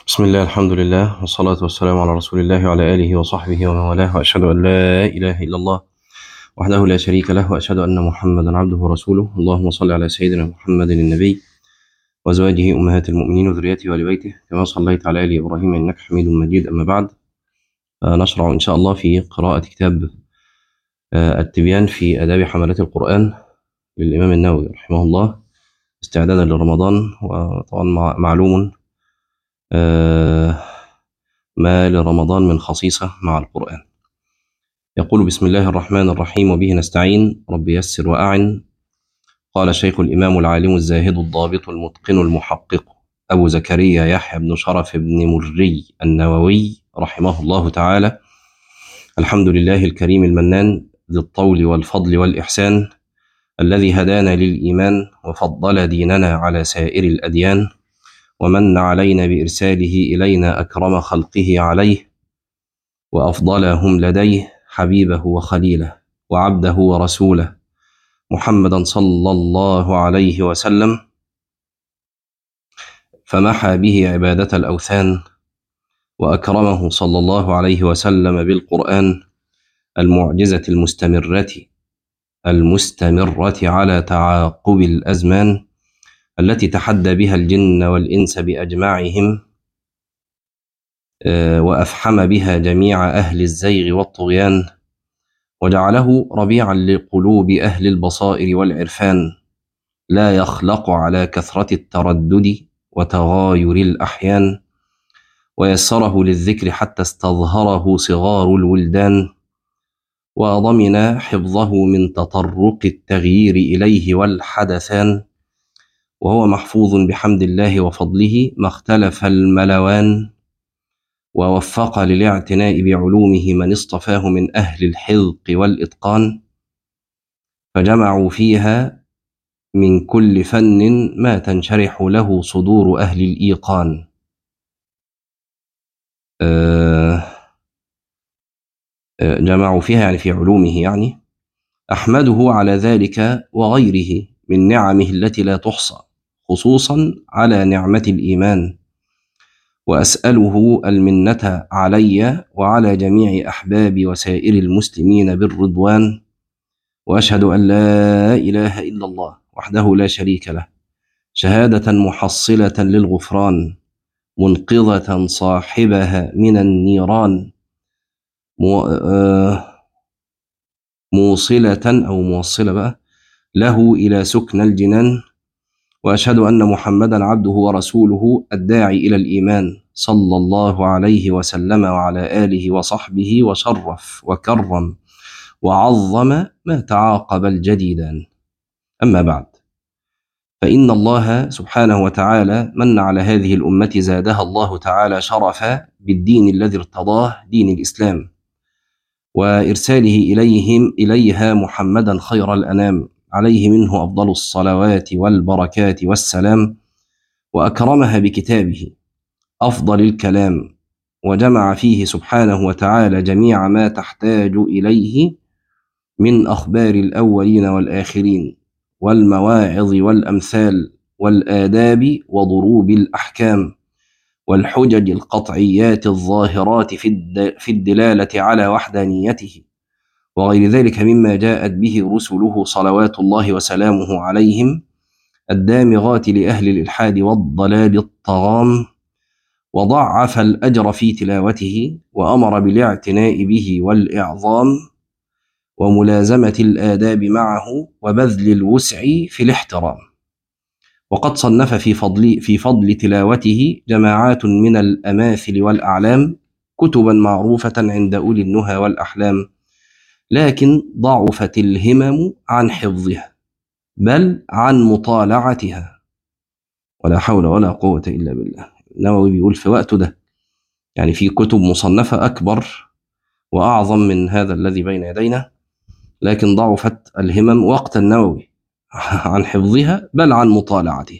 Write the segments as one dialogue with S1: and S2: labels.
S1: بسم الله، الحمد لله، والصلاة والسلام على رسول الله وعلى آله وصحبه ومن والاه، وأشهد أن لا إله إلا الله وحده لا شريك له، وأشهد أن محمدا عبده ورسوله. اللهم صل على سيدنا محمد النبي وأزواجه أمهات المؤمنين وذريته وآل بيته كما صليت على آل إبراهيم إنك حميد مجيد. أما بعد، نشرع إن شاء الله في قراءة كتاب التبيان في آداب حملة القرآن للإمام النووي رحمه الله استعدادا لرمضان. وطبعا معلوم ما لرمضان من خصيصة مع القرآن. يقول: بسم الله الرحمن الرحيم، وبه نستعين، رب يسر وأعن. قال الشيخ الإمام العالم الزاهد الضابط المتقن المحقق أبو زكريا يحيى بن شرف بن مري النووي رحمه الله تعالى: الحمد لله الكريم المنان ذي الطول والفضل والإحسان، الذي هدانا للإيمان وفضل ديننا على سائر الأديان، ومن علينا بإرساله إلينا أكرم خلقه عليه، وأفضلهم لديه حبيبه وخليله وعبده ورسوله محمدا صلى الله عليه وسلم، فمحى به عبادة الأوثان، وأكرمه صلى الله عليه وسلم بالقرآن المعجزة المستمرة على تعاقب الأزمان، التي تحدى بها الجن والإنس بأجمعهم، وأفحم بها جميع أهل الزيغ والطغيان، وجعله ربيعا لقلوب أهل البصائر والعرفان، لا يخلق على كثرة التردد وتغاير الأحيان، ويسره للذكر حتى استظهره صغار الولدان، وضمن حفظه من تطرق التغيير إليه والحدثان، وهو محفوظ بحمد الله وفضله ما اختلف الملوان، ووفق للاعتناء بعلومه من اصطفاه من أهل الحذق والإتقان، فجمعوا فيها من كل فن ما تنشرح له صدور أهل الإيقان. جمعوا فيها يعني في علومه، يعني أحمده على ذلك وغيره من نعمه التي لا تحصى، خصوصا على نعمة الإيمان، وأسأله المنة علي وعلى جميع أحباب وسائر المسلمين بالرضوان. وأشهد أن لا إله إلا الله وحده لا شريك له، شهادة محصلة للغفران، منقذة صاحبها من النيران، موصلة أو موصلة بقى له إلى سكن الجنان. وأشهد أن محمدا عبده ورسوله الداعي إلى الإيمان، صلى الله عليه وسلم وعلى آله وصحبه، وشرف وكرم وعظم ما تعاقب الجديدان. أما بعد، فإن الله سبحانه وتعالى من على هذه الأمة زادها الله تعالى شرفا بالدين الذي ارتضاه، دين الإسلام، وإرساله إليها محمدا خير الأنام، عليه منه أفضل الصلوات والبركات والسلام، وأكرمها بكتابه أفضل الكلام، وجمع فيه سبحانه وتعالى جميع ما تحتاج إليه من أخبار الأولين والآخرين، والمواعظ والأمثال، والآداب وضروب الأحكام، والحجج القطعيات الظاهرات في الدلالة على وحدانيته، وغير ذلك مما جاءت به رسله صلوات الله وسلامه عليهم، الدامغات لأهل الإلحاد والضلال الطغام، وضعف الأجر في تلاوته، وأمر بالاعتناء به والإعظام، وملازمة الآداب معه، وبذل الوسع في الاحترام. وقد صنف في فضل تلاوته جماعات من الأماثل والأعلام كتبا معروفة عند أولي النهى والأحلام، لكن ضعفت الهمم عن حفظها بل عن مطالعتها، ولا حول ولا قوة إلا بالله. النووي بيقول في وقته ده يعني في كتب مصنفة أكبر وأعظم من هذا الذي بين يدينا، لكن ضعفت الهمم وقت النووي عن حفظها بل عن مطالعتها،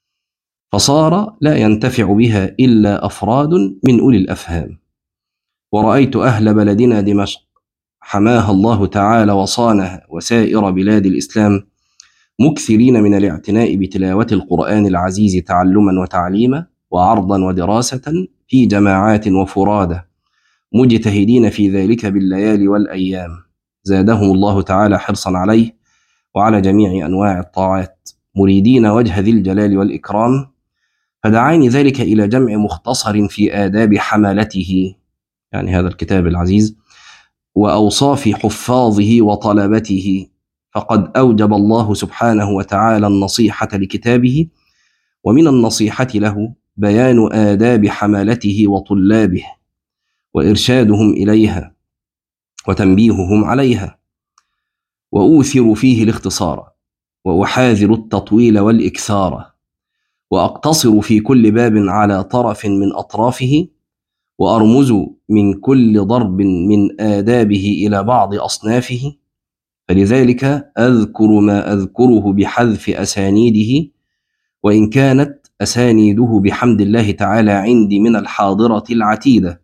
S1: فصار لا ينتفع بها إلا أفراد من أولي الأفهام. ورأيت أهل بلدنا دمشق حماها الله تعالى وصانها وسائر بلاد الإسلام مكثرين من الاعتناء بتلاوة القرآن العزيز تعلما وتعليما، وعرضا ودراسة في جماعات وفرادى، مجتهدين في ذلك بالليالي والأيام، زادهم الله تعالى حرصا عليه وعلى جميع أنواع الطاعات، مريدين وجه ذي الجلال والإكرام. فدعاني ذلك إلى جمع مختصر في آداب حملته، يعني هذا الكتاب العزيز، وأوصاف حفاظه وطلبته، فقد أوجب الله سبحانه وتعالى النصيحة لكتابه، ومن النصيحة له بيان آداب حملته وطلابه وإرشادهم إليها وتنبيههم عليها. وأوثر فيه الاختصار وأحاذر التطويل والإكثار، وأقتصر في كل باب على طرف من أطرافه، وأرمز من كل ضرب من آدابه إلى بعض أصنافه. فلذلك أذكر ما أذكره بحذف أسانيده، وإن كانت أسانيده بحمد الله تعالى عندي من الحاضرة العتيدة،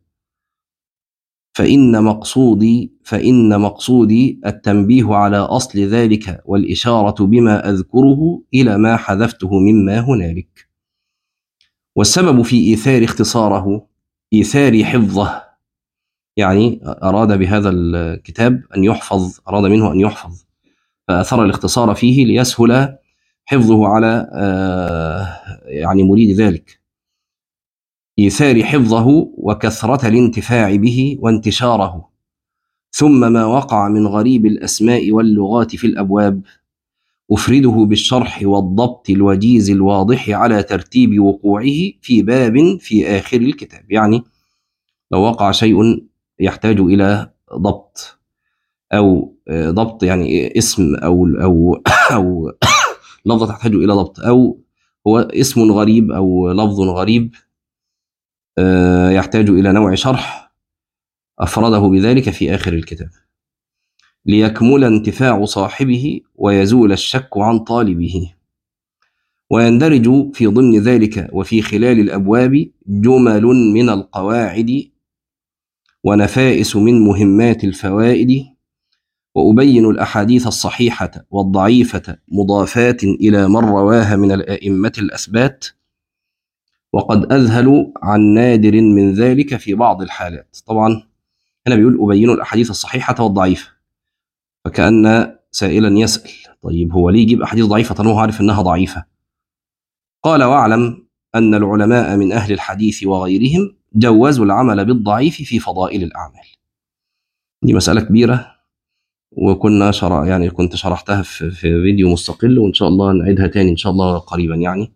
S1: فإن مقصودي التنبيه على أصل ذلك والإشارة بما أذكره إلى ما حذفته مما هنالك. والسبب في إيثار اختصاره إيثار حفظه، يعني أراد بهذا الكتاب أن يحفظ، أراد منه أن يحفظ، فأثر الاختصار فيه ليسهل حفظه على يعني مريد ذلك. إيثار حفظه وكثرة الانتفاع به وانتشاره. ثم ما وقع من غريب الأسماء واللغات في الأبواب أفرده بالشرح والضبط الوجيز الواضح على ترتيب وقوعه في باب في آخر الكتاب. يعني لو وقع شيء يحتاج إلى ضبط، أو ضبط يعني اسم أو لفظة تحتاج إلى ضبط، أو هو اسم غريب أو لفظ غريب يحتاج إلى نوع شرح، أفرده بذلك في آخر الكتاب ليكمل انتفاع صاحبه ويزول الشك عن طالبه. ويندرج في ضمن ذلك وفي خلال الأبواب جمل من القواعد ونفائس من مهمات الفوائد، وأبين الأحاديث الصحيحة والضعيفة مضافات إلى من رواها من الأئمة الأثبات، وقد أذهل عن نادر من ذلك في بعض الحالات. طبعا هنا بيقول أبين الأحاديث الصحيحة والضعيفة، فكأن سائلا يسأل طيب هو ليه يجيب أحاديث ضعيفة طالما هو عارف أنها ضعيفة؟ قال واعلم أن العلماء من أهل الحديث وغيرهم جوزوا العمل بالضعيف في فضائل الأعمال. دي مسألة كبيرة، وكنا كنت شرحتها في فيديو مستقل، وإن شاء الله نعيدها تاني إن شاء الله قريبا، يعني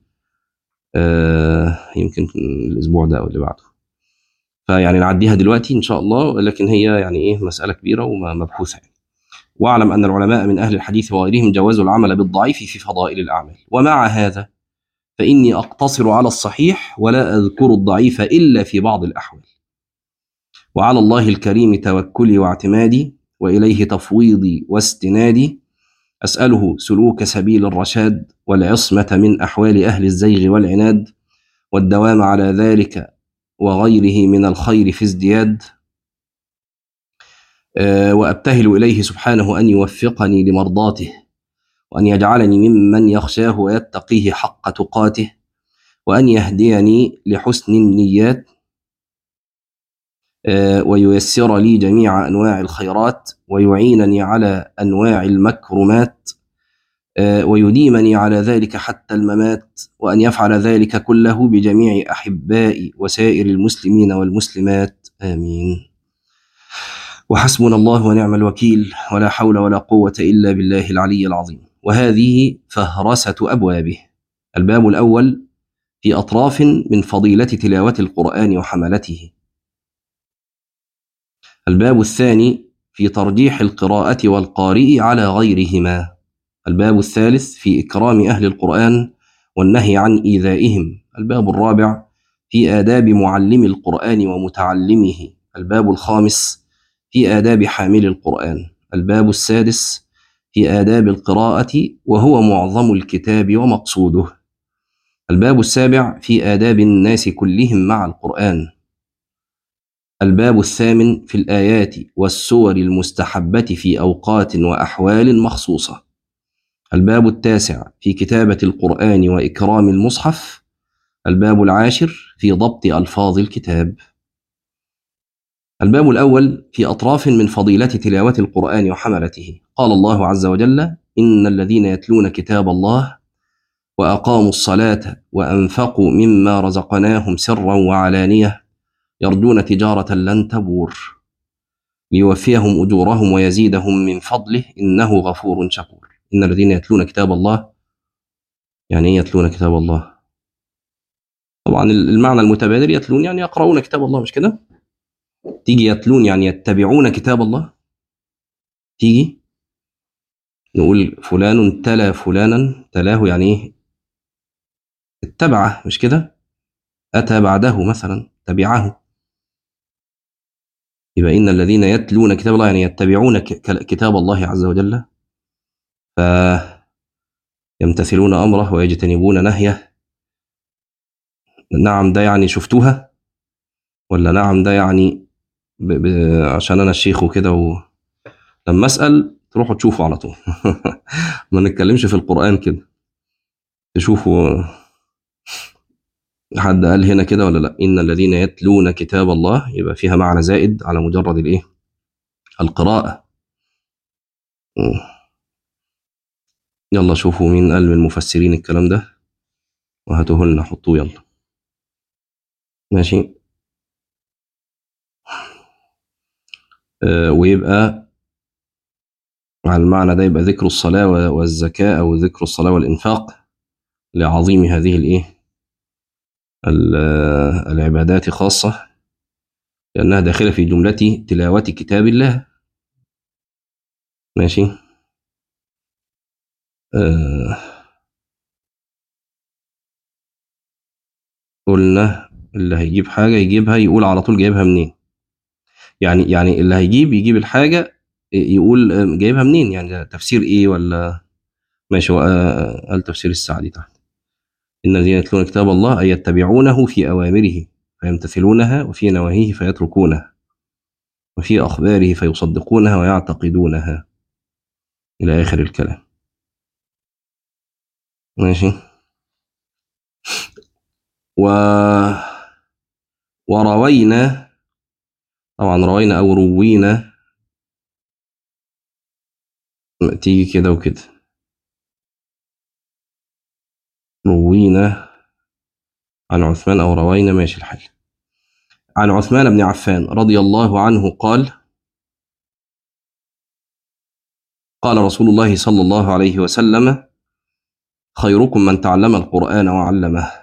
S1: يمكن الأسبوع ده أو اللي بعده، فيعني نعديها دلوقتي إن شاء الله، لكن هي يعني مسألة كبيرة ومبحوثة يعني. واعلم أن العلماء من أهل الحديث وغيرهم جوزوا العمل بالضعيف في فضائل الأعمال، ومع هذا فإني أقتصر على الصحيح ولا أذكر الضعيف إلا في بعض الأحوال. وعلى الله الكريم توكلي واعتمادي، وإليه تفويضي واستنادي، أسأله سلوك سبيل الرشاد والعصمة من أحوال أهل الزيغ والعناد، والدوام على ذلك وغيره من الخير في ازدياد. وأبتهل إليه سبحانه أن يوفقني لمرضاته، وأن يجعلني ممن يخشاه ويتقيه حق تقاته، وأن يهديني لحسن النيات، وييسر لي جميع أنواع الخيرات، ويعينني على أنواع المكرمات، ويديمني على ذلك حتى الممات، وأن يفعل ذلك كله بجميع أحبائي وسائر المسلمين والمسلمات، آمين. وحسبنا الله ونعم الوكيل، ولا حول ولا قوة إلا بالله العلي العظيم. وهذه فهرسة أبوابه. الباب الأول في أطراف من فضيلة تلاوة القرآن وحملته. الباب الثاني في ترجيح القراءة والقارئ على غيرهما. الباب الثالث في إكرام أهل القرآن والنهي عن إيذائهم. الباب الرابع في آداب معلم القرآن ومتعلمه. الباب الخامس في آداب حامل القرآن. الباب السادس في آداب القراءة وهو معظم الكتاب ومقصوده. الباب السابع في آداب الناس كلهم مع القرآن. الباب الثامن في الآيات والسور المستحبة في أوقات وأحوال مخصوصة. الباب التاسع في كتابة القرآن وإكرام المصحف. الباب العاشر في ضبط ألفاظ الكتاب. الباب الأول في أطراف من فضيلة تلاوة القرآن وحملته. قال الله عز وجل: إن الذين يتلون كتاب الله وأقاموا الصلاة وأنفقوا مما رزقناهم سرا وعلانية يرجون تجارة لن تبور ليوفيهم أجورهم ويزيدهم من فضله إنه غفور شكور. إن الذين يتلون كتاب الله، يعني إيه يتلون كتاب الله؟ طبعا المعنى المتبادر يتلون يعني يقرؤون كتاب الله، مش كده؟ تيجي يتلون يعني يتبعون كتاب الله، تيجي نقول فلان تلا فلانا، تلاه يعني ايه؟ اتبعه، مش كده؟ أتى بعده مثلا، تبعه. يبقى إن الذين يتلون كتاب الله يعني يتبعون كتاب الله عز وجل، فيمتثلون أمره ويجتنبون نهيه. نعم ده يعني شفتوها، ولا نعم ده يعني عشان أنا الشيخ وكده لما أسأل تروحوا تشوفوا على طول. ما نتكلمش في القرآن كده، تشوفوا حد قال هنا كده ولا لا. إن الذين يتلون كتاب الله يبقى فيها معنى زائد على مجرد الإيه؟ القراءة. يلا شوفوا مين قال من المفسرين الكلام ده وهاتوه لنا، حطوه يلا. ماشي. ويبقى على المعنى ده يبقى ذكر الصلاة والزكاة، أو ذكر الصلاة والإنفاق لعظيم هذه الإيه؟ العبادات خاصة، لأنها داخلة في جملة تلاوة كتاب الله. ماشي. قلنا اللي هيجيب حاجة يجيبها يقول على طول جايبها منين. يعني اللي يجيب الحاجة يقول جايبها منين، يعني تفسير إيه ولا. ماشي. هو قال تفسير السعدي تحت: إن الذين يتلون كتاب الله أي يتبعونه في أوامره فيمتثلونها، وفي نواهيه فيتركونها، وفي أخباره فيصدقونها ويعتقدونها، إلى آخر الكلام. ماشي. و... وروينا، طبعا روينا أو روينا تيجي كده وكده. روينا عن عثمان أو روينا، ماشي الحال. عن عثمان بن عفان رضي الله عنه قال: قال رسول الله صلى الله عليه وسلم: خيركم من تعلم القرآن وعلمه.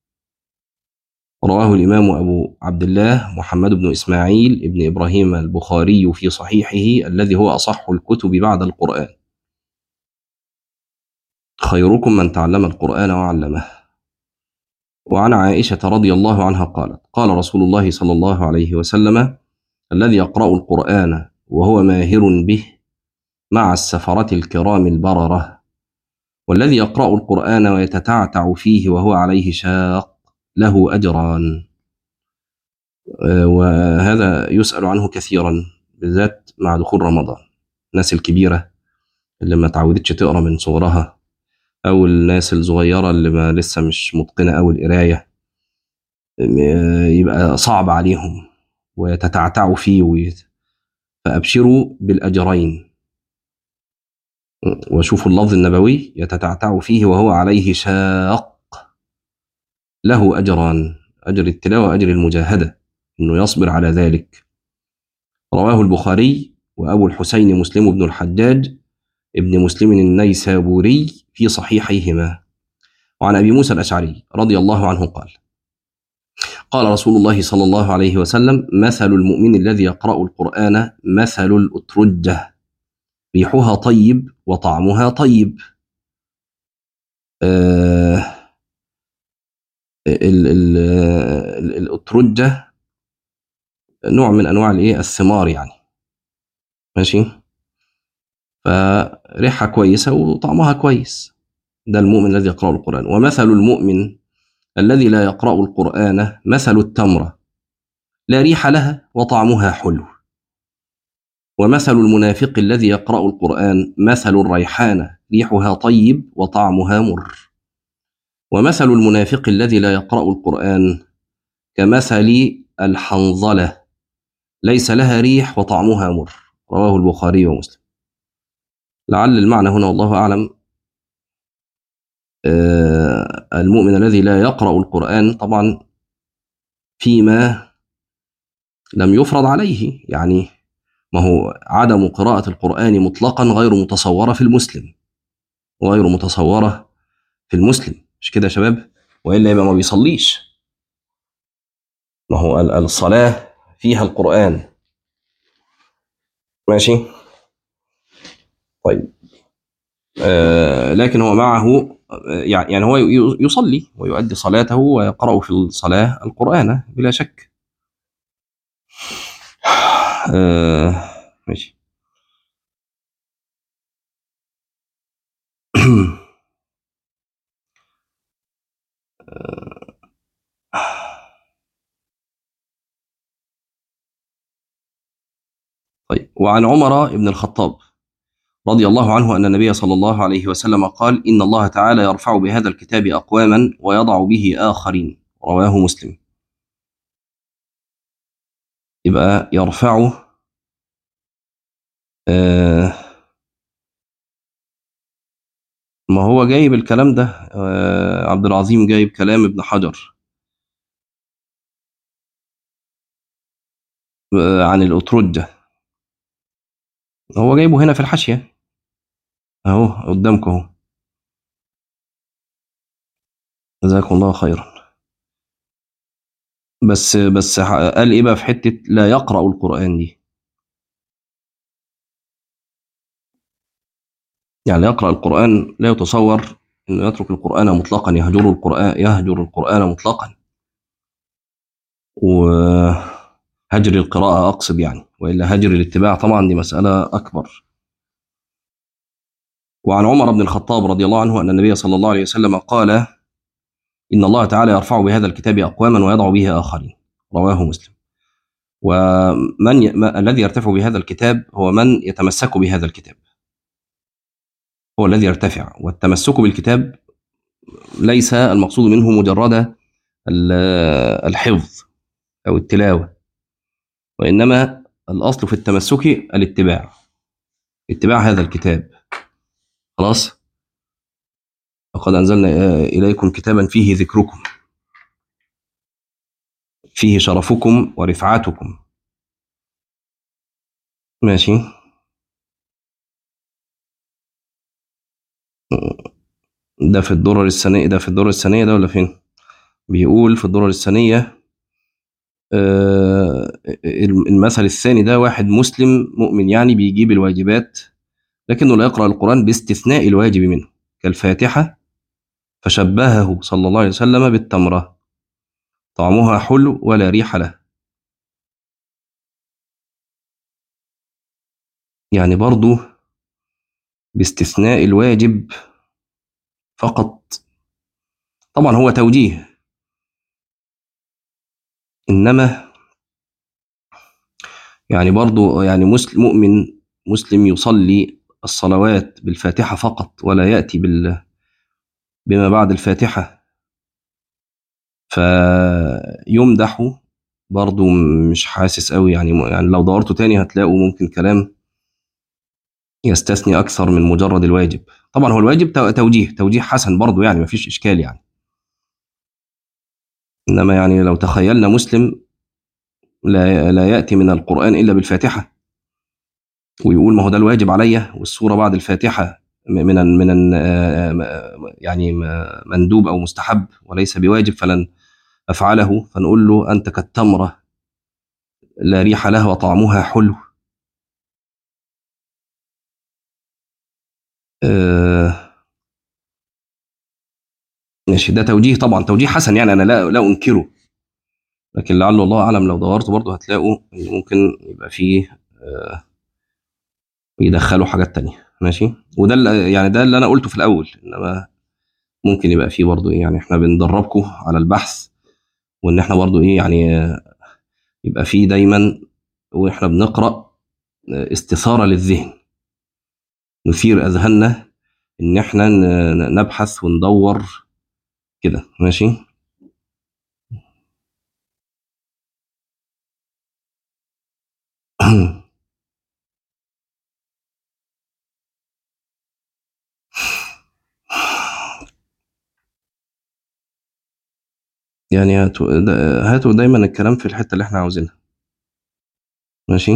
S1: رواه الإمام أبو عبد الله محمد بن إسماعيل بن إبراهيم البخاري في صحيحه الذي هو أصح الكتب بعد القرآن. خيركم من تعلم القرآن وعلمه. وعن عائشة رضي الله عنها قالت: قال رسول الله صلى الله عليه وسلم: الذي يقرأ القرآن وهو ماهر به مع السفرة الكرام البررة، والذي يقرأ القرآن ويتتعتع فيه وهو عليه شاق له أجران. وهذا يسأل عنه كثيرا، بالذات مع دخول رمضان. الناس الكبيرة اللي ما تعودتش تقرأ من صغرها، أو الناس الصغيرة اللي ما لسه مش متقنة أو القراية، يبقى صعب عليهم ويتتعتعوا فيه فأبشروا بالأجرين. وشوفوا اللفظ النبوي: يتتعتع فيه وهو عليه شاق له أجران، أجر التلاوة وأجر المجاهدة، إنه يصبر على ذلك. رواه البخاري وأبو الحسين مسلم بن الحجاج ابن مسلم النيسابوري في صحيحيهما. وعن أبي موسى الأشعري رضي الله عنه قال: قال رسول الله صلى الله عليه وسلم: مثل المؤمن الذي يقرأ القرآن مثل الأترجة، ريحها طيب وطعمها طيب. الأترجة نوع من أنواع الثمار يعني. ماشي. فريحها كويسة وطعمها كويس. ده المؤمن الذي يقرأ القرآن. ومثل المؤمن الذي لا يقرأ القرآن مثل التمرة، لا ريح لها وطعمها حلو. ومثل المنافق الذي يقرأ القرآن مثل الريحانة، ريحها طيب وطعمها مر. ومثل المنافق الذي لا يقرأ القرآن كمثل الحنظلة ليس لها ريح وطعمها مر. رواه البخاري ومسلم. لعل المعنى هنا والله أعلم المؤمن الذي لا يقرأ القرآن طبعا فيما لم يفرض عليه، يعني ما هو عدم قراءة القرآن مطلقا غير متصورة في المسلم، وغير متصورة في المسلم، مش كده يا شباب؟ وإلا يبقى ما بيصليش. ما هو الصلاة فيها القرآن. ماشي. طيب لكن هو معه يعني هو يصلي ويؤدي صلاته ويقرأ في الصلاة القرآن بلا شك. ماشي. طيب، وعن عمر بن الخطاب رضي الله عنه أن النبي صلى الله عليه وسلم قال: إن الله تعالى يرفع بهذا الكتاب أقواما ويضع به آخرين. رواه مسلم. يبقى يرفعه ما هو جايب الكلام ده عبد العظيم جايب كلام ابن حجر عن الأترجة. هو جايبه هنا في الحاشية أهو قدامكم أهو. جزاكم الله خيرا. بس قال إيه بقى في حتة لا يقرأ القرآن دي؟ يعني لا يقرأ القرآن لا يتصور إنه يترك القرآن مطلقا، يهجر القرآن مطلقا، وهجر القراءة أقصد يعني، وإلا هجر الاتباع طبعا دي مسألة أكبر. وعن عمر بن الخطاب رضي الله عنه أن النبي صلى الله عليه وسلم قال: إن الله تعالى يرفع بهذا الكتاب أقواما ويضع به آخرين. رواه مسلم. الذي يرتفع بهذا الكتاب هو من يتمسك بهذا الكتاب، هو الذي يرتفع. والتمسك بالكتاب ليس المقصود منه مجرد الحفظ أو التلاوة، وإنما الأصل في التمسك الاتباع، اتباع هذا الكتاب. خلاص. لقد أنزلنا إليكم كتابا فيه ذكركم، فيه شرفكم ورفعتكم. ماشي. ده في الدرر السنية، ده في الدرر السنية ده ولا فين؟ بيقول في الدرر السنية المثل الثاني ده واحد مسلم مؤمن يعني بيجيب الواجبات لكنه لا يقرأ القرآن باستثناء الواجب منه كالفاتحة، فشبهه صلى الله عليه وسلم بالتمرة طعمها حلو ولا ريح له. يعني برضو باستثناء الواجب فقط. طبعا هو توجيه، إنما يعني برضو يعني مؤمن مسلم يصلي الصلوات بالفاتحة فقط ولا يأتي بما بعد الفاتحة فيمدح، برضو مش حاسس قوي يعني لو دورته تاني هتلاقوا ممكن كلام يستثني أكثر من مجرد الواجب. طبعا هو الواجب توجيه حسن برضو يعني مفيش إشكال يعني، إنما يعني لو تخيلنا مسلم لا يأتي من القرآن إلا بالفاتحة ويقول ما هو ده الواجب عليا والسورة بعد الفاتحة يعني مندوب أو مستحب وليس بواجب فلن أفعله، فنقول له أنت كالتمرة لا ريح لها وطعمها حلو. ماشي. ده توجيه طبعا توجيه حسن يعني أنا لا أنكره، لكن لعل الله أعلم لو دورت برضه هتلاقوا إن ممكن يبقى فيه يدخلوا حاجات تانية. ماشي. وده يعني ده اللي أنا قلته في الأول، إنما ممكن يبقى فيه برضه إيه يعني إحنا بندربكم على البحث، وإن إحنا برضه إيه يعني يبقى فيه دايما وإحنا بنقرأ استثارة للذهن، نثير أذهاننا إن إحنا نبحث وندور كده ماشي. يعني هاتوا دايما الكلام في الحتة اللي احنا عاوزينها. ماشي.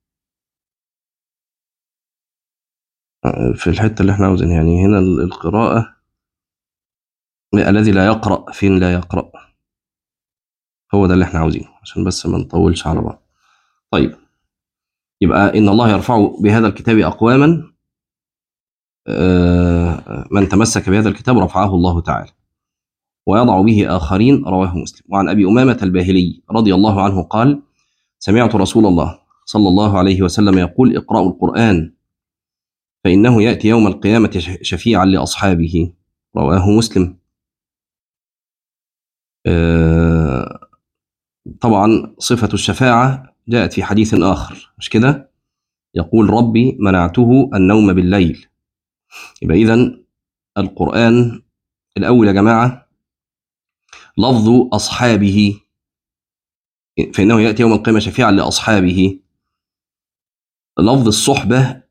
S1: في الحتة اللي احنا عاوزينها، يعني هنا القراءة، الذي لا يقرأ فين لا يقرأ، هو ده اللي احنا عاوزينه عشان بس ما نطولش على بعض. طيب، يبقى إن الله يرفع بهذا الكتاب أقواما، من تمسك بهذا الكتاب رفعه الله تعالى، ويضع به آخرين، رواه مسلم. وعن أبي أمامة الباهلي رضي الله عنه قال: سمعت رسول الله صلى الله عليه وسلم يقول: اقرأوا القرآن فإنه يأتي يوم القيامة شفيعا لأصحابه، رواه مسلم. آه، طبعا صفة الشفاعة جاءت في حديث آخر، مش كده؟ يقول: ربي منعته النوم بالليل. يبقى إذن القرآن الأول يا جماعة لفظ أصحابه، فإنه يأتي يوم القيامة شفيعا لأصحابه. لفظ الصحبة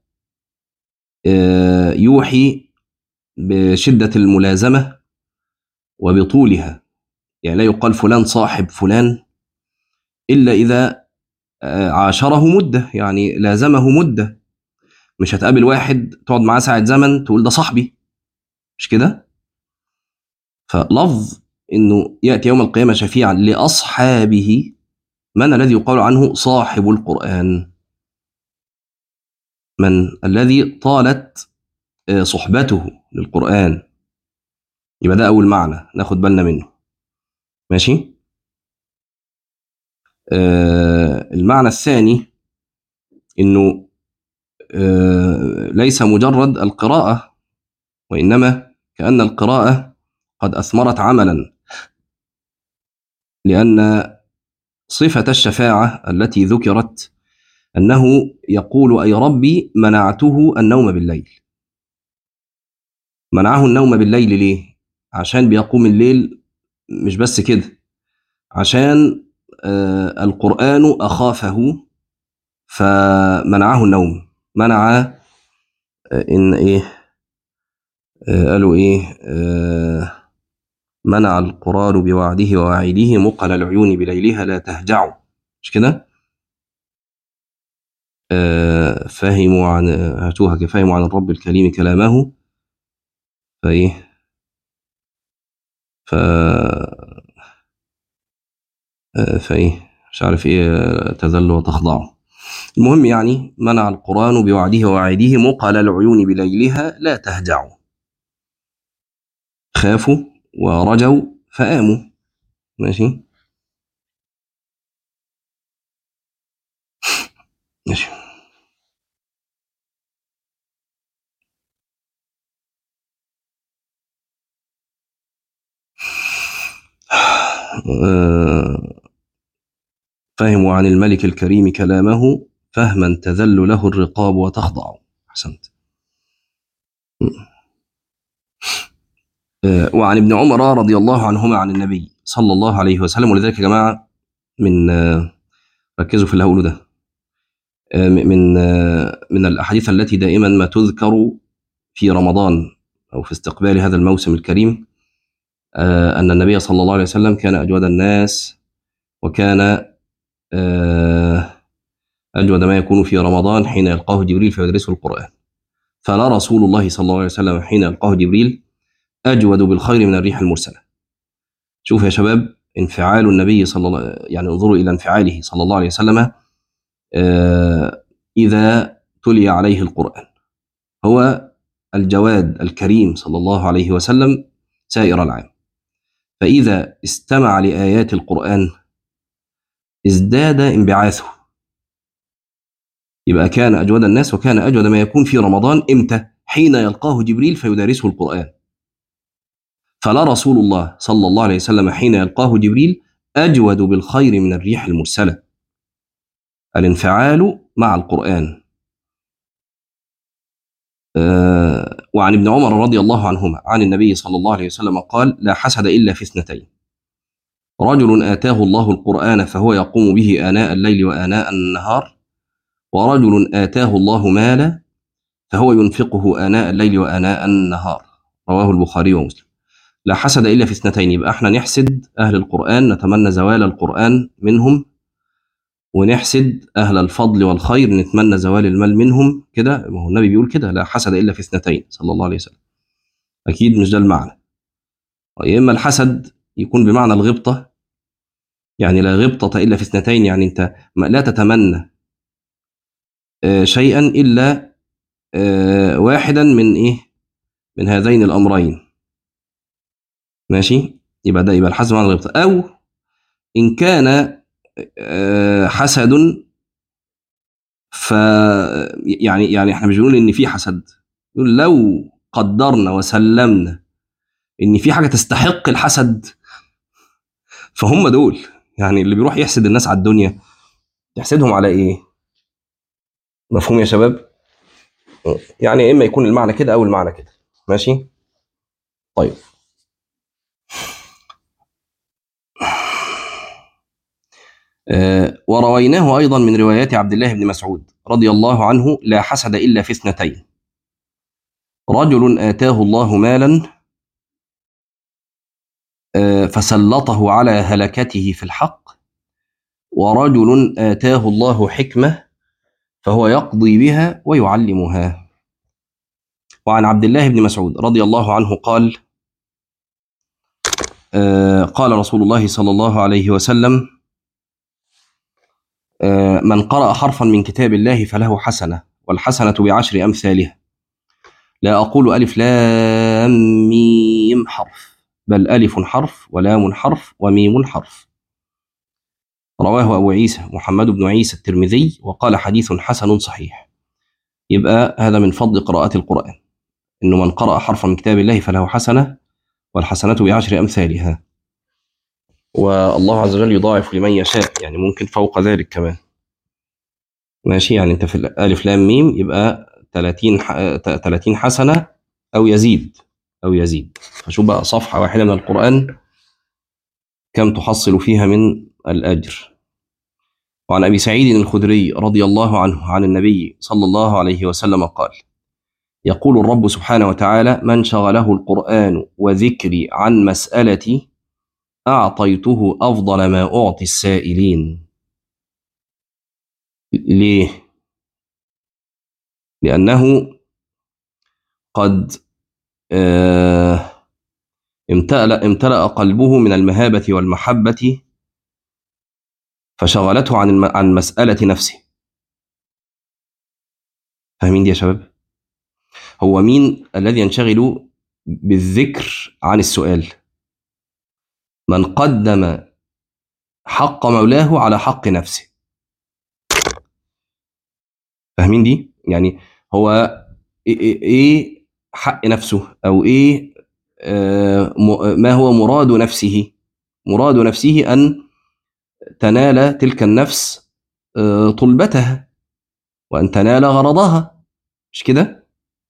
S1: يوحي بشدة الملازمة وبطولها، يعني لا يقال فلان صاحب فلان إلا إذا عاشره مدة، يعني لازمه مدة. مش هتقابل واحد تقعد معاه ساعة زمن تقول ده صاحبي، مش كده؟ فلفظ إنه يأتي يوم القيامة شفيعا لأصحابه، من الذي يقال عنه صاحب القرآن؟ من الذي طالت صحبته للقرآن. يبقى ده أول معنى ناخد بالنا منه. ماشي. المعنى الثاني إنه ليس مجرد القراءة، وإنما كأن القراءة قد أثمرت عملا، لأن صفة الشفاعة التي ذكرت أنه يقول: أي ربي منعته النوم بالليل. منعه النوم بالليل ليه؟ عشان بيقوم الليل، مش بس كده، عشان القرآن أخافه فمنعه النوم. منع إن إيه، قالوا إيه، منع القرآن بوعده وواعيده مقل العيون بليلها لا تهجعوا، مش كده؟ فهموا عن هاتوها فهموا عن الرب الكريم كلامه، فإيه ف فإيه مش عارف إيه، تذل وتخضعوا. المهم يعني منع القرآن بوعده وواعيده مقل العيون بليلها لا تهجعوا، خافوا ورجوا فآموا. ماشي. ماشي. فهموا عن الملك الكريم كلامه فهما تذل له الرقاب وتخضع. أحسنت. وعن ابن عمر رضي الله عنهما عن النبي صلى الله عليه وسلم. ولذلك يا جماعة، من ركزوا في اللي هقوله ده، من الأحاديث التي دائما ما تذكر في رمضان أو في استقبال هذا الموسم الكريم، أن النبي صلى الله عليه وسلم كان أجود الناس، وكان أجود ما يكون في رمضان حين يلقاه جبريل فيدرسه القرآن. فلا رسول الله صلى الله عليه وسلم حين يلقاه جبريل أجود بالخير من الريح المرسلة. شوف يا شباب، انفعال النبي صلى الله، يعني انظروا إلى انفعاله صلى الله عليه وسلم إذا تلي عليه القرآن. هو الجواد الكريم صلى الله عليه وسلم سائر العام، فإذا استمع لآيات القرآن ازداد انبعاثه. يبقى كان أجود الناس، وكان أجود ما يكون في رمضان إمتى؟ حين يلقاه جبريل فيدارسه القرآن. فلا رسول الله صلى الله عليه وسلم حين يلقاه جبريل أجود بالخير من الريح المرسلة. الانفعال مع القرآن. وعن ابن عمر رضي الله عنهما عن النبي صلى الله عليه وسلم قال: لا حسد إلا في اثنتين: رجل آتاه الله القرآن فهو يقوم به آناء الليل وآناء النهار، ورجل آتاه الله مالا فهو ينفقه آناء الليل وآناء النهار. رواه البخاري ومسلم. لا حسد إلا في اثنتين، يبقى احنا نحسد أهل القرآن، نتمنى زوال القرآن منهم، ونحسد أهل الفضل والخير، نتمنى زوال المال منهم. كده ما هو النبي بيقول كده: لا حسد إلا في اثنتين، صلى الله عليه وسلم. أكيد مش ده المعنى. يا إما الحسد يكون بمعنى الغبطة، يعني لا غبطة إلا في اثنتين، يعني أنت لا تتمنى شيئا إلا واحدا من إيه، من هذين الأمرين. ماشي، يبقى ده يبقى الحسد بمعنى الغبطة. أو إن كان حسد، ف يعني احنا مش بنقول ان في حسد، نقول لو قدرنا وسلمنا ان في حاجه تستحق الحسد فهم دول. يعني اللي بيروح يحسد الناس على الدنيا يحسدهم على ايه؟ مفهوم يا شباب؟ يعني اما يكون المعنى كده او المعنى كده. ماشي طيب. ورويناه ايضا من روايات عبد الله بن مسعود رضي الله عنه: لا حسد الا في اثنتين: رجل اتاه الله مالا فسلطه على هلكته في الحق، ورجل آتاه الله حكمة فهو يقضي بها ويعلمها. وعن عبد الله بن مسعود رضي الله عنه قال: قال رسول الله صلى الله عليه وسلم: من قرأ حرفا من كتاب الله فله حسنة، والحسنة بعشر أمثالها، لا أقول ألف لام ميم حرف، بل ألف حرف ولام حرف وميم حرف. رواه أبو عيسى محمد بن عيسى الترمذي وقال: حديث حسن صحيح. يبقى هذا من فضل قراءة القرآن، إنه من قرأ حرفا من كتاب الله فله حسنة، والحسنة بعشر أمثالها، والله عز وجل يضاعف لمن يشاء، يعني ممكن فوق ذلك كمان. ماشي، يعني أنت في الألف لام ميم يبقى 30 حسنة أو يزيد، أو يزيد. فشوف بقى صفحة واحدة من القرآن كم تحصل فيها من الأجر. وعن أبي سعيد الخدري رضي الله عنه عن النبي صلى الله عليه وسلم قال: يقول الرب سبحانه وتعالى: من شغله القرآن وذكري عن مسألتي أعطيته أفضل ما أعطي السائلين. ليه؟ لأنه قد امتلأ قلبه من المهابة والمحبة فشغلته عن مسألة نفسه. فاهمين دي يا شباب؟ هو مين الذي ينشغل بالذكر عن السؤال؟ من قدم حق مولاه على حق نفسه. فاهمين دي؟ يعني هو إيه حق نفسه، أو إيه ما هو مراد نفسه؟ مراد نفسه أن تنال تلك النفس طلبتها، وأن تنال غرضها، مش كده؟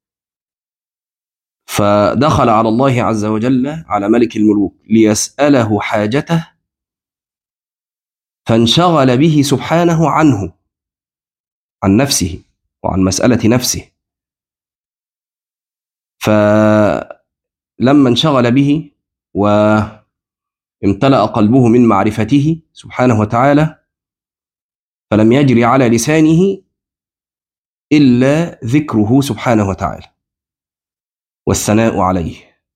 S1: فدخل على الله عز وجل، على ملك الملوك، ليسأله حاجته، فانشغل به سبحانه عنه، عن نفسه وعن مسألة نفسه. فلما انشغل به وامتلأ قلبه من معرفته سبحانه وتعالى، فلم يجري على لسانه إلا ذكره سبحانه وتعالى والثناء عليه.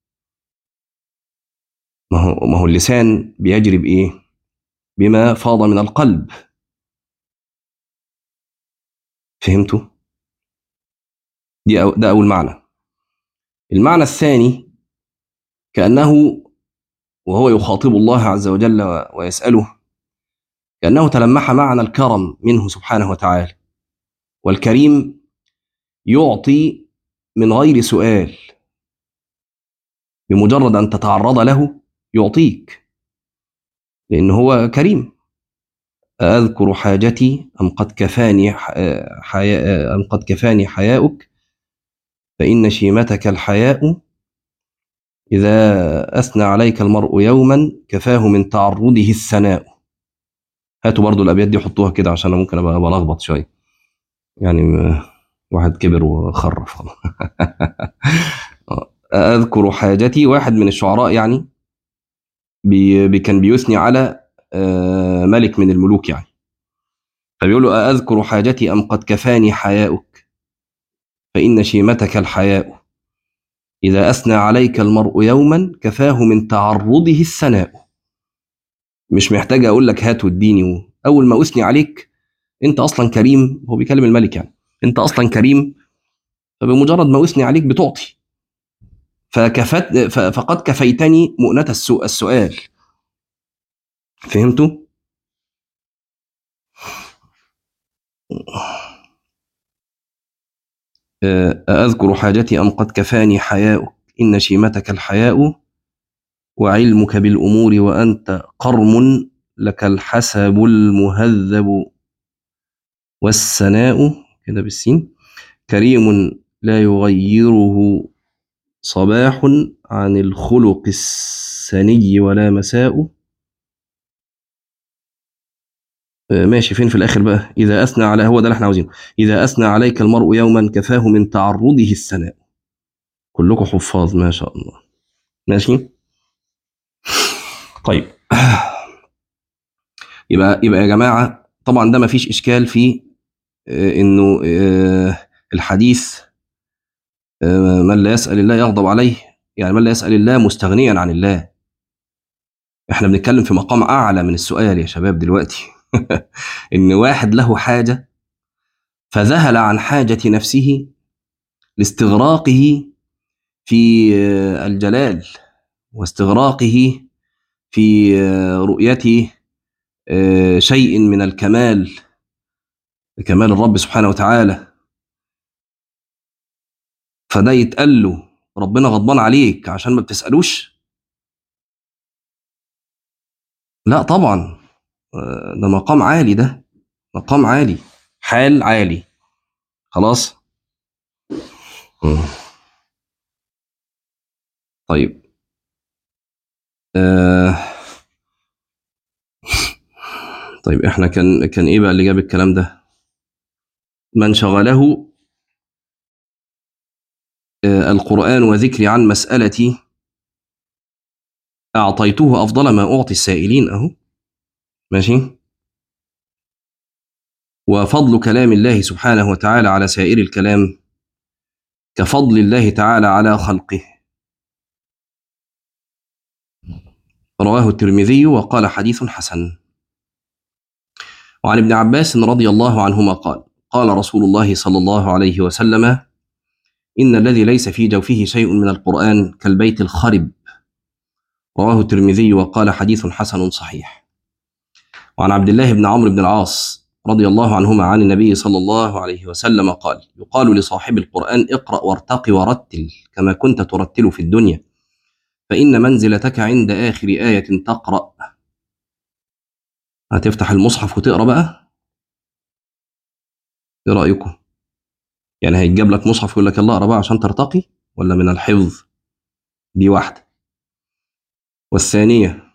S1: ما هو اللسان بيجري بإيه؟ بما فاض من القلب. فهمتوا؟ ده أول معنى. المعنى الثاني: كأنه وهو يخاطب الله عز وجل ويسأله، كأنه تلمح معنى الكرم منه سبحانه وتعالى. والكريم يعطي من غير سؤال، بمجرد أن تتعرض له يعطيك، لأنه هو كريم. أذكر حاجتي أم قد كفاني حياؤك فإن شيمتك الحياء إذا أثنى عليك المرء يوما كفاه من تعرضه الثناء. هاتوا برضو الأبيات دي حطوها كده عشان أنا ممكن أبقى بلخبط شوية، يعني واحد كبر وخرف خلاص. أذكر حاجتي، واحد من الشعراء يعني كان بيثني على ملك من الملوك يعني، فبيقول له: أذكر حاجتي أم قد كفاني حياؤك، فإن شيمتك الحياء إذا أثنى عليك المرء يوما كفاه من تعرضه الثناء. مش محتاج أقول لك هات واديني، أول ما أثني عليك أنت أصلا كريم. هو بيكلم الملك يعني، أنت أصلا كريم، فبمجرد ما أثني عليك بتعطي. فقد كفيتني مؤنة السؤال. فهمتوا؟ أذكر حاجتي أم قد كفاني حياؤك، إن شيمتك الحياء وعلمك بالأمور وأنت قرم، لك الحسب المهذب والسناء كده بالسين، كريم لا يغيره صباح عن الخلق السني ولا مساء. ماشي، فين في الآخر بقى؟ إذا أثنى على، هو ده اللي احنا عاوزينه، إذا أثنى عليك المرء يوما كفاه من تعرضه الثناء. كلكم حفاظ ما شاء الله. ماشي طيب. يبقى يا جماعة طبعا ده مفيش إشكال فيه، إنه الحديث من لا يسأل الله يغضب عليه، يعني من لا يسأل الله مستغنيا عن الله. احنا بنتكلم في مقام أعلى من السؤال يا شباب دلوقتي. إن واحد له حاجة فذهل عن حاجة نفسه لاستغراقه في الجلال، واستغراقه في رؤيته شيء من الكمال، كمال الرب سبحانه وتعالى. فده يتقال له ربنا غضبان عليك عشان ما بتسألوش؟ لا طبعا، ده مقام عالي، ده مقام عالي، حال عالي. خلاص. طيب طيب احنا كان ايه بقى اللي جاب الكلام ده؟ من شغله القرآن وذكري عن مسألتي أعطيته أفضل ما أعطي السائلين. أهو ماشي. وفضل كلام الله سبحانه وتعالى على سائر الكلام كفضل الله تعالى على خلقه. رواه الترمذي وقال حديث حسن. وعن ابن عباس رضي الله عنهما قال: قال رسول الله صلى الله عليه وسلم: إن الذي ليس في جوفه شيء من القرآن كالبيت الخرب. رواه الترمذي وقال حديث حسن صحيح. وعن عبد الله بن عمرو بن العاص رضي الله عنهما عن النبي صلى الله عليه وسلم قال: يقال لصاحب القرآن اقرأ وارتق ورتل كما كنت ترتل في الدنيا، فإن منزلتك عند آخر آية تقرأ. هتفتح المصحف وتقرأ بقى؟ ايه رأيكم؟ يعني هيتجاب لك مصحف يقول لك يلا اقرأ بقى عشان ترتقي، ولا من الحفظ؟ دي واحدة. والثانية،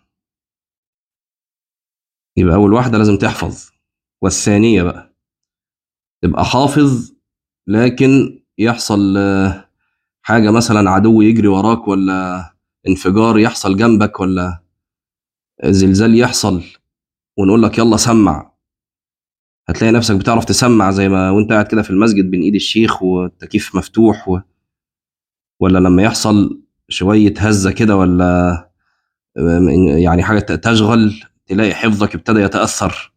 S1: يبقى أول واحدة لازم تحفظ، والثانية بقى تبقى حافظ لكن يحصل حاجة، مثلا عدو يجري وراك، ولا انفجار يحصل جنبك، ولا زلزال يحصل ونقول لك يلا سمع. هتلاقي نفسك بتعرف تسمع زي ما وانت قاعد كده في المسجد بين ايد الشيخ والتكييف مفتوح ولا لما يحصل شوية هزة كده، ولا يعني حاجة تشغل، تلاقي حفظك ابتدى يتأثر.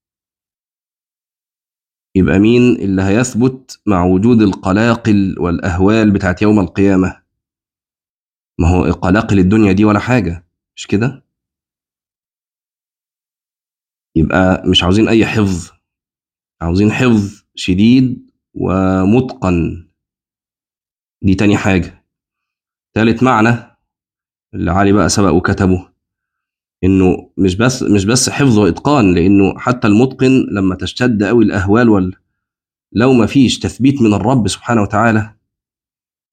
S1: يبقى مين اللي هيثبت مع وجود القلاقل والأهوال بتاعت يوم القيامة؟ ما هو قلاقل الدنيا دي ولا حاجة، مش كده؟ يبقى مش عاوزين أي حفظ، عاوزين حفظ شديد ومتقن. دي تاني حاجة. تالت معنى اللي علي بقى سبق وكتبه، إنه مش بس حفظ وإتقان، لأنه حتى المتقن لما تشتد قوي الأهوال لو ما فيش تثبيت من الرب سبحانه وتعالى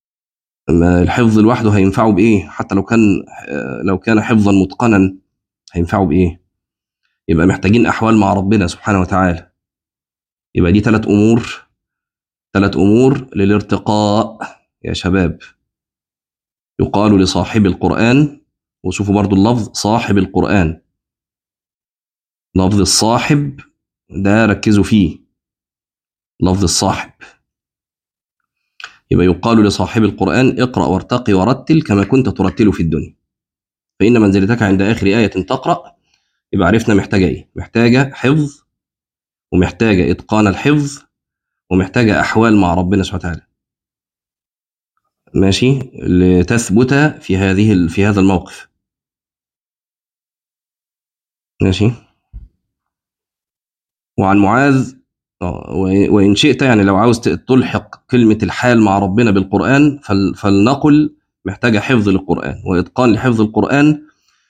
S1: الحفظ لوحده هينفعه بإيه؟ حتى لو كان حفظا متقنا هينفعه بإيه؟ يبقى محتاجين أحوال مع ربنا سبحانه وتعالى. يبقى دي ثلاث أمور للارتقاء يا شباب. يقال لصاحب القرآن، وشوفوا برضو اللفظ صاحب القرآن، لفظ الصاحب ده ركزوا فيه، لفظ الصاحب. يبقى يقال لصاحب القرآن اقرأ وارتقي ورتل كما كنت ترتل في الدنيا، فإن منزلتك عند آخر آية تقرأ. يبقى عرفنا محتاجة إيه؟ محتاجة حفظ، ومحتاجة إتقان الحفظ، ومحتاجة أحوال مع ربنا سبحانه وتعالى، ماشي، لتثبت في هذا الموقف، ماشي. وعن معاذ، وإن شئت يعني لو عاوز تلحق كلمة الحال مع ربنا بالقرآن فلنقل محتاجة حفظ للقرآن وإتقان لحفظ القرآن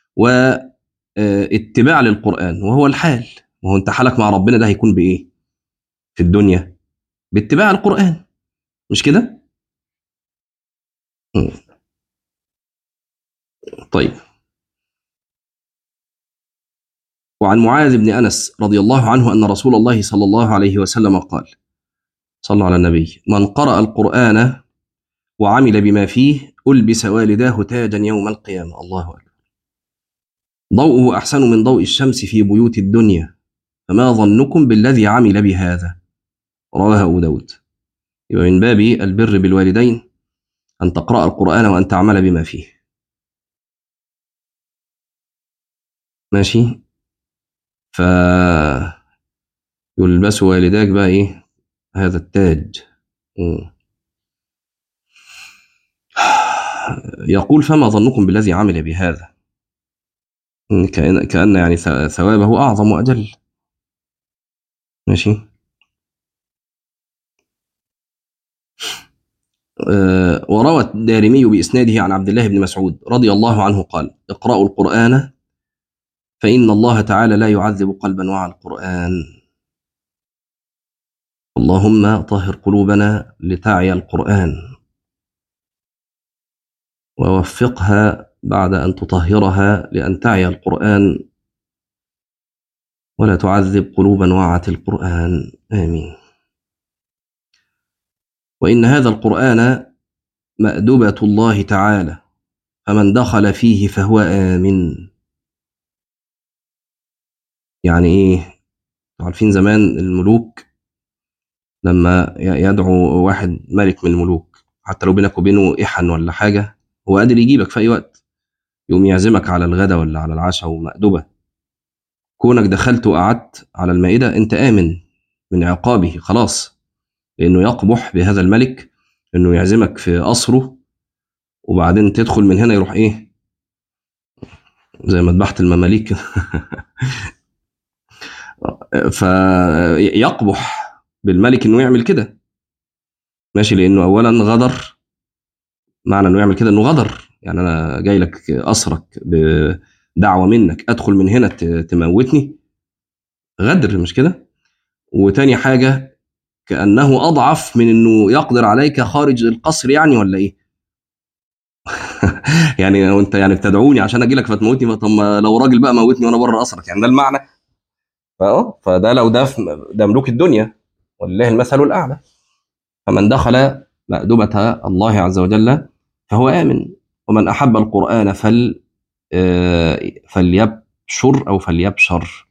S1: واتباع للقرآن وهو الحال. وهو أنت حالك مع ربنا ده هيكون بإيه في الدنيا؟ باتباع القرآن، مش كده؟ طيب. وعن معاذ بن أنس رضي الله عنه أن رسول الله صلى الله عليه وسلم قال، صلى على النبي: من قرأ القرآن وعمل بما فيه ألبس والداه تاجا يوم القيامة. الله أكبر. ضوءه أحسن من ضوء الشمس في بيوت الدنيا، فما ظنكم بالذي عمل بهذا؟ رواه أبو داود. يبقى من باب البر بالوالدين أن تقرأ القرآن وأن تعمل بما فيه، ماشي. ف يلبس والداك بقى إيه هذا التاج. يقول: فما ظنكم بالذي عمل بهذا؟ كأن يعني ثوابه أعظم وأجل، ماشي. وروى الدارمي بإسناده عن عبد الله بن مسعود رضي الله عنه قال: اقرأوا القرآن فإن الله تعالى لا يعذب قلبا وعى القرآن. اللهم طهر قلوبنا لتعي القرآن، ووفقها بعد أن تطهرها لأن تعي القرآن، ولا تعذب قلوبا وعت القرآن، آمين. وإن هذا القرآن مأدبة الله تعالى، فمن دخل فيه فهو آمن. يعني إيه؟ عارفين زمان الملوك لما يدعو واحد ملك من الملوك، حتى لو بينك وبينه إحن ولا حاجة، هو قادر يجيبك في أي وقت، يقوم يعزمك على الغداء ولا على العشاء ومأدبة. كونك دخلت وقعدت على المائدة أنت آمن من عقابه خلاص، لأنه يقبح بهذا الملك إنه يعزمك في قصره وبعدين تدخل من هنا يروح إيه زي مذبحة المماليك فيقبح بالملك إنه يعمل كده، ماشي، لأنه أولا غدر. معنى إنه يعمل كده إنه غدر، يعني أنا جاي لك أسرك بدعوة منك أدخل من هنا تموتني، غدر، مش كده؟ وتاني حاجة كأنه أضعف من إنه يقدر عليك خارج القصر، يعني ولا إيه؟ يعني وأنت يعني بتدعوني عشان أجي لك فتموتني، طب ما لو راجل بقى موتني وأنا بره قصرك، يعني ده المعنى. فده لو ده ملوك الدنيا ولله المثل الأعلى. فمن دخل مأدبة الله عز وجل فهو آمن. ومن أحب القرآن فليبشر أو فليبشر.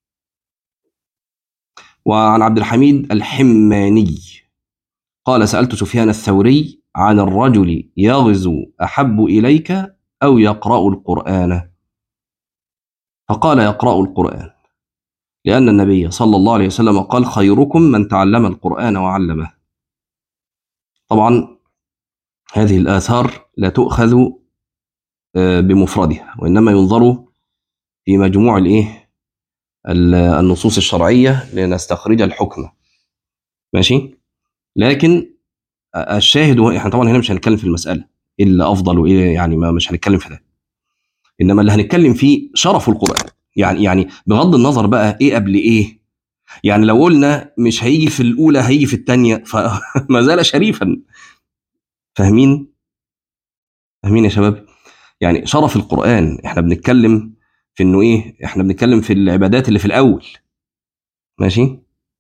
S1: وعن عبد الحميد الحماني قال: سألت سفيان الثوري عن الرجل يغزو أحب إليك أو يقرأ القرآن؟ فقال: يقرأ القرآن، لأن النبي صلى الله عليه وسلم قال: خيركم من تعلم القرآن وعلمه. طبعا هذه الآثار لا تؤخذ بمفردها، وإنما ينظر في مجموع النصوص الشرعية لنستخرج الحكم، ماشي. لكن الشاهد احنا طبعا هنا مش هنتكلم في المسألة ايه اللي افضل وايه، يعني ما مش هنتكلم في ده، انما اللي هنتكلم فيه شرف القرآن. يعني بغض النظر بقى ايه قبل ايه، يعني لو قلنا مش هيجي في الاولى هيجي في الثانيه فما زال شريفا، فاهمين؟ فاهمين يا شباب؟ يعني شرف القرآن، احنا بنتكلم في انه ايه، احنا بنتكلم في العبادات اللي في الاول. ماشي،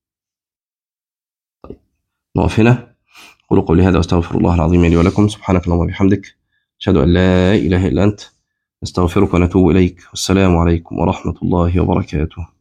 S1: نقف هنا. قولوا قولي هذا واستغفر الله العظيم لي ولكم. سبحانك اللهم وبحمدك، اشهد ان لا اله الا انت، نستغفرك ونتوب اليك. والسلام عليكم ورحمة الله وبركاته.